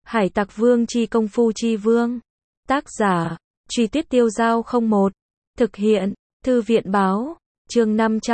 Hải Tặc Vương chi công phu chi vương. Tác giả, Truy Tuyết Tiêu Giao 01. Thực hiện, Thư viện báo, chương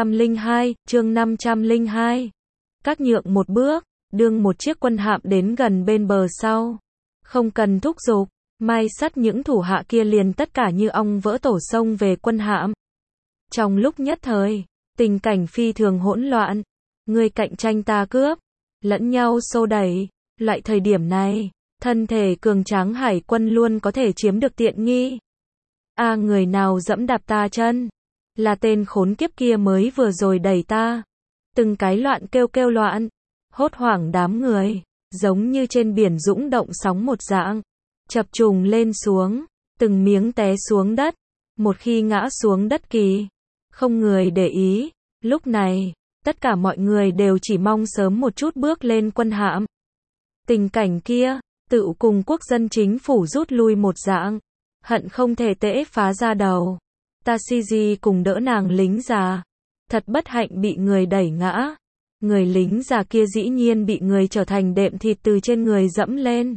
502. Các nhượng một bước, đương một chiếc quân hạm đến gần bên bờ sau. Không cần thúc giục, mai sắt những thủ hạ kia liền tất cả như ong vỡ tổ sông về quân hạm. Trong lúc nhất thời, tình cảnh phi thường hỗn loạn. Người cạnh tranh ta cướp, lẫn nhau xô đẩy. Loại thời điểm này, thân thể cường tráng hải quân luôn có thể chiếm được tiện nghi. Người nào dẫm đạp ta chân? Là tên khốn kiếp kia mới vừa rồi đẩy ta. Từng cái loạn kêu loạn, hốt hoảng đám người, giống như trên biển dũng động sóng một dạng, chập trùng lên xuống, từng miếng té xuống đất. Một khi ngã xuống đất kỳ, không người để ý. Lúc này, tất cả mọi người đều chỉ mong sớm một chút bước lên quân hạm. Tình cảnh kia, tự cùng quốc dân chính phủ rút lui một dạng, hận không thể tễ phá ra đầu. Tashigi cùng đỡ nàng lính già, thật bất hạnh bị người đẩy ngã. Người lính già kia dĩ nhiên bị người trở thành đệm thịt từ trên người dẫm lên.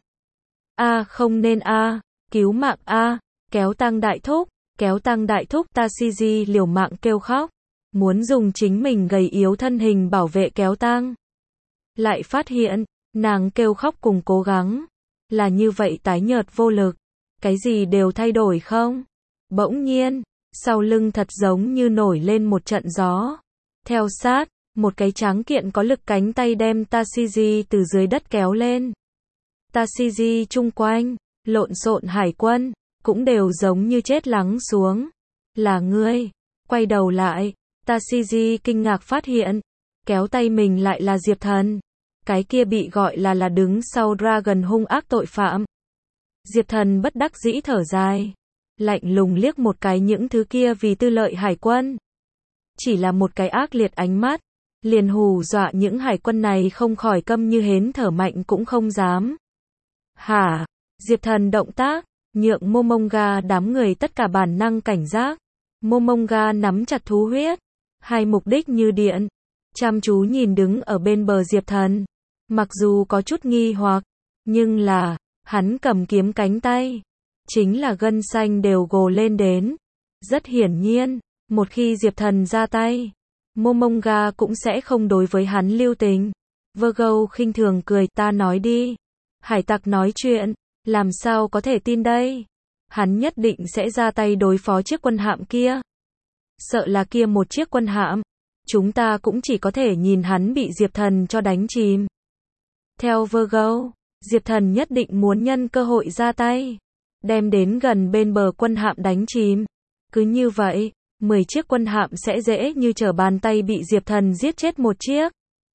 Không nên cứu mạng kéo tăng đại thúc, kéo tăng đại thúc. Tashigi liều mạng kêu khóc, muốn dùng chính mình gầy yếu thân hình bảo vệ kéo tăng. Lại phát hiện, nàng kêu khóc cùng cố gắng, là như vậy tái nhợt vô lực, cái gì đều thay đổi không. Bỗng nhiên, sau lưng thật giống như nổi lên một trận gió. Theo sát, một cái tráng kiện có lực cánh tay đem Tashigi từ dưới đất kéo lên. Tashigi chung quanh, lộn xộn hải quân, cũng đều giống như chết lắng xuống. Là ngươi? Quay đầu lại, Tashigi kinh ngạc phát hiện, kéo tay mình lại là Diệp Thần. Cái kia bị gọi là đứng sau Dragon hung ác tội phạm. Diệp Thần bất đắc dĩ thở dài, lạnh lùng liếc một cái những thứ kia vì tư lợi hải quân. Chỉ là một cái ác liệt ánh mắt, liền hù dọa những hải quân này không khỏi câm như hến, thở mạnh cũng không dám. Diệp Thần động tác, nhượng Momonga đám người tất cả bản năng cảnh giác. Momonga nắm chặt thú huyết, hai mục đích như điện, chăm chú nhìn đứng ở bên bờ Diệp Thần. Mặc dù có chút nghi hoặc, nhưng là, hắn cầm kiếm cánh tay, chính là gân xanh đều gồ lên đến. Rất hiển nhiên, một khi Diệp Thần ra tay, Momonga cũng sẽ không đối với hắn lưu tình. Virgo khinh thường cười, ta nói đi. Hải tặc nói chuyện, làm sao có thể tin đây? Hắn nhất định sẽ ra tay đối phó chiếc quân hạm kia. Sợ là kia một chiếc quân hạm, chúng ta cũng chỉ có thể nhìn hắn bị Diệp Thần cho đánh chìm. Theo Virgo, Diệp Thần nhất định muốn nhân cơ hội ra tay, đem đến gần bên bờ quân hạm đánh chìm. Cứ như vậy, 10 chiếc quân hạm sẽ dễ như trở bàn tay bị Diệp Thần giết chết một chiếc.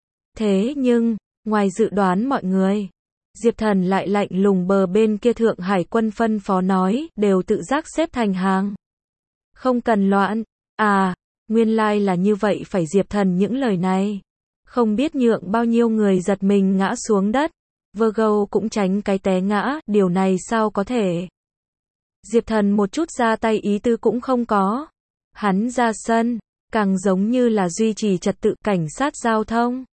Thế nhưng, ngoài dự đoán mọi người, Diệp Thần lại lạnh lùng bờ bên kia Thượng Hải quân phân phó nói, đều tự giác xếp thành hàng. Không cần loạn. Nguyên lai là như vậy. Phải Diệp Thần những lời này, không biết nhượng bao nhiêu người giật mình ngã xuống đất. Virgo cũng tránh cái té ngã, điều này sao có thể? Diệp Thần một chút ra tay ý tư cũng không có. Hắn ra sân, càng giống như là duy trì trật tự cảnh sát giao thông.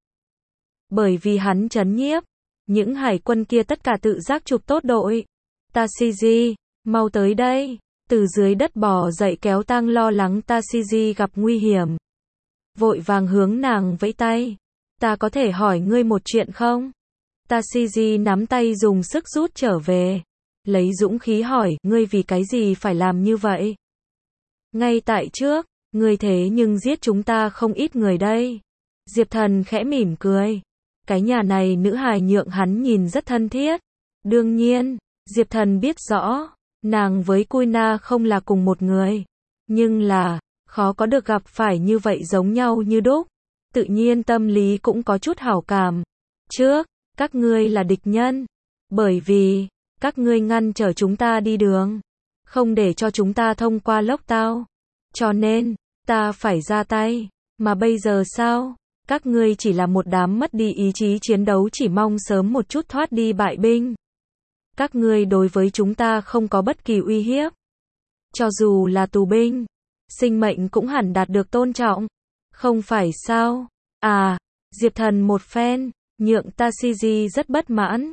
Bởi vì hắn trấn nhiếp, những hải quân kia tất cả tự giác chụp tốt đội. Tashigi, mau tới đây. Từ dưới đất bò dậy kéo tăng lo lắng Tashigi gặp nguy hiểm, vội vàng hướng nàng vẫy tay. Ta có thể hỏi ngươi một chuyện không? Tashigi nắm tay dùng sức rút trở về, lấy dũng khí hỏi, ngươi vì cái gì phải làm như vậy? Ngay tại trước, ngươi thế nhưng giết chúng ta không ít người đây. Diệp Thần khẽ mỉm cười. Cái nhà này nữ hài nhượng hắn nhìn rất thân thiết. Đương nhiên, Diệp Thần biết rõ, nàng với Kuina không là cùng một người. Nhưng là, khó có được gặp phải như vậy giống nhau như đúc. Tự nhiên tâm lý cũng có chút hảo cảm. Trước, các ngươi là địch nhân. Bởi vì, các ngươi ngăn trở chúng ta đi đường, không để cho chúng ta thông qua lốc tao. Cho nên, ta phải ra tay. Mà bây giờ sao? Các ngươi chỉ là một đám mất đi ý chí chiến đấu, chỉ mong sớm một chút thoát đi bại binh. Các ngươi đối với chúng ta không có bất kỳ uy hiếp. Cho dù là tù binh, sinh mệnh cũng hẳn đạt được tôn trọng. Không phải sao? Diệp Thần một phen, nhượng Tashigi rất bất mãn.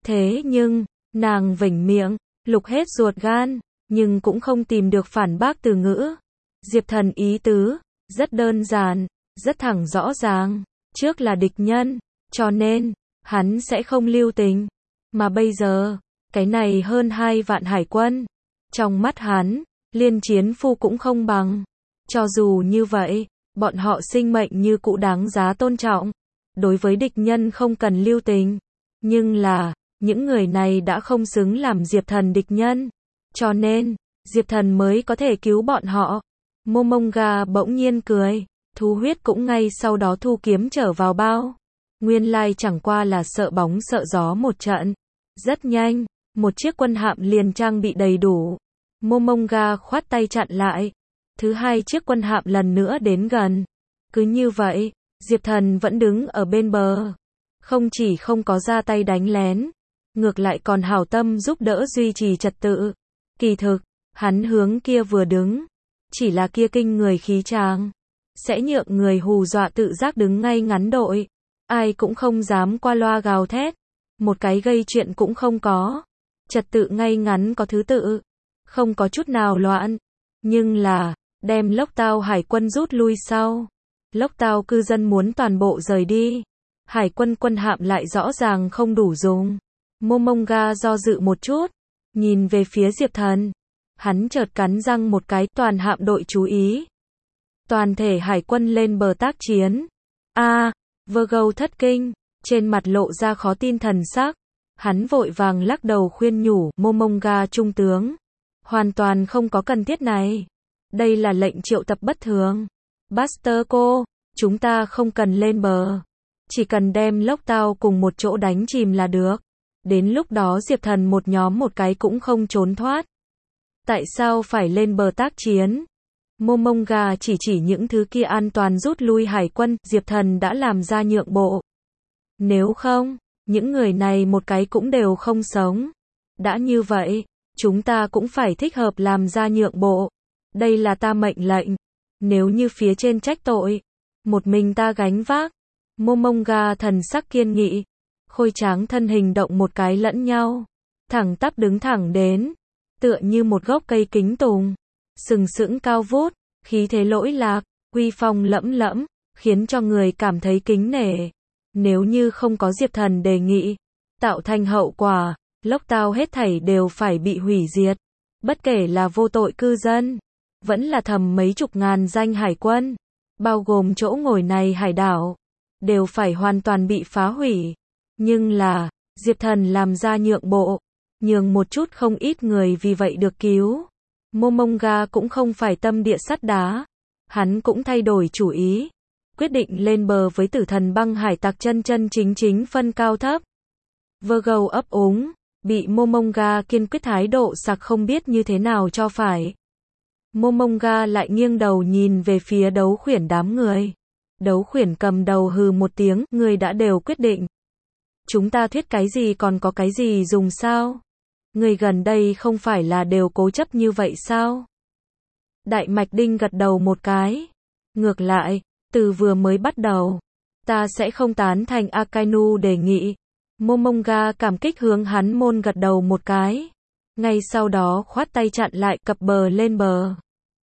Thế nhưng, nàng vểnh miệng, lục hết ruột gan, nhưng cũng không tìm được phản bác từ ngữ. Diệp Thần ý tứ, rất đơn giản, rất thẳng rõ ràng, trước là địch nhân, cho nên, hắn sẽ không lưu tình. Mà bây giờ, cái này hơn 2 vạn hải quân, trong mắt hắn, liên chiến phu cũng không bằng. Cho dù như vậy, bọn họ sinh mệnh như cũ đáng giá tôn trọng. Đối với địch nhân không cần lưu tình. Nhưng là, những người này đã không xứng làm Diệp Thần địch nhân. Cho nên, Diệp Thần mới có thể cứu bọn họ. Momonga bỗng nhiên cười. Thu Huyết cũng ngay sau đó thu kiếm trở vào bao. Nguyên lai chẳng qua là sợ bóng sợ gió một trận. Rất nhanh, một chiếc quân hạm liền trang bị đầy đủ. Momonga khoát tay chặn lại. Thứ hai chiếc quân hạm lần nữa đến gần. Cứ như vậy, Diệp Thần vẫn đứng ở bên bờ. Không chỉ không có ra tay đánh lén, ngược lại còn hảo tâm giúp đỡ duy trì trật tự. Kỳ thực, hắn hướng kia vừa đứng. Chỉ là kia kinh người khí tràng. Sẽ nhượng người hù dọa tự giác đứng ngay ngắn đội. Ai cũng không dám qua loa gào thét. Một cái gây chuyện cũng không có. Trật tự ngay ngắn có thứ tự. Không có chút nào loạn. Nhưng là, đem Lốc Tao hải quân rút lui sau. Lốc Tao cư dân muốn toàn bộ rời đi. Hải quân quân hạm lại rõ ràng không đủ dùng. Momonga do dự một chút. Nhìn về phía Diệp Thần. Hắn chợt cắn răng một cái, toàn hạm đội chú ý. Toàn thể hải quân lên bờ tác chiến. Virgo thất kinh, trên mặt lộ ra khó tin thần sắc. Hắn vội vàng lắc đầu khuyên nhủ, Momonga trung tướng. Hoàn toàn không có cần thiết này. Đây là lệnh triệu tập bất thường. Buster cô, chúng ta không cần lên bờ. Chỉ cần đem Lốc Tao cùng một chỗ đánh chìm là được. Đến lúc đó Diệp Thần một nhóm một cái cũng không trốn thoát. Tại sao phải lên bờ tác chiến? Momonga chỉ những thứ kia an toàn rút lui hải quân, Diệp Thần đã làm ra nhượng bộ. Nếu không, những người này một cái cũng đều không sống. Đã như vậy, chúng ta cũng phải thích hợp làm ra nhượng bộ. Đây là ta mệnh lệnh. Nếu như phía trên trách tội, một mình ta gánh vác. Momonga thần sắc kiên nghị. Khôi tráng thân hình động một cái lẫn nhau. Thẳng tắp đứng thẳng đến. Tựa như một gốc cây kính tùng. Sừng sững cao vút, khí thế lỗi lạc, uy phong lẫm lẫm, khiến cho người cảm thấy kính nể. Nếu như không có Diệp Thần đề nghị, tạo thành hậu quả, Lốc Tao hết thảy đều phải bị hủy diệt. Bất kể là vô tội cư dân, vẫn là thầm mấy chục ngàn danh hải quân, bao gồm chỗ ngồi này hải đảo, đều phải hoàn toàn bị phá hủy. Nhưng là, Diệp Thần làm ra nhượng bộ, nhường một chút không ít người vì vậy được cứu. Momonga cũng không phải tâm địa sắt đá. Hắn cũng thay đổi chủ ý. Quyết định lên bờ với Tử Thần băng hải tặc chân chính phân cao thấp. Virgo ấp úng, bị Momonga kiên quyết thái độ sặc không biết như thế nào cho phải. Momonga lại nghiêng đầu nhìn về phía Đấu Khuyển đám người. Đấu Khuyển cầm đầu hừ một tiếng, người đã đều quyết định. Chúng ta thuyết cái gì còn có cái gì dùng sao? Người gần đây không phải là đều cố chấp như vậy sao? Đại Mạch Đinh gật đầu một cái. Ngược lại, từ vừa mới bắt đầu, ta sẽ không tán thành Akainu đề nghị. Momonga cảm kích hướng hắn môn gật đầu một cái. Ngay sau đó khoát tay chặn lại, cập bờ lên bờ.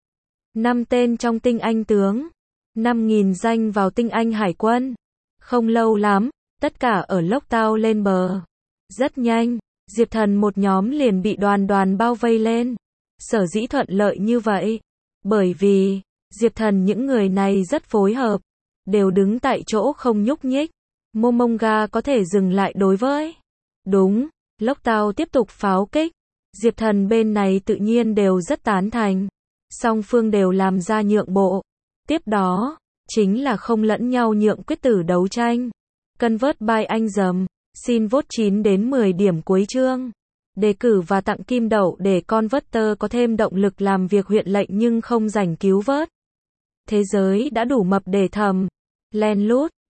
5 tên trong tinh anh tướng. 5.000 danh vào tinh anh hải quân. Không lâu lắm, tất cả ở Lốc Tao lên bờ. Rất nhanh, Diệp Thần một nhóm liền bị đoàn bao vây lên. Sở dĩ thuận lợi như vậy, bởi vì Diệp Thần những người này rất phối hợp, đều đứng tại chỗ không nhúc nhích. Momonga có thể dừng lại đối với. Đúng, Lốc Tao tiếp tục pháo kích. Diệp Thần bên này tự nhiên đều rất tán thành. Song phương đều làm ra nhượng bộ. Tiếp đó, chính là không lẫn nhau nhượng quyết tử đấu tranh. Convert by anh dầm. Xin vote 9 đến 10 điểm cuối chương. Đề cử và tặng kim đậu để Converter có thêm động lực làm việc huyện lệnh nhưng không rảnh cứu vớt. Thế giới đã đủ mập để thầm. Len lút.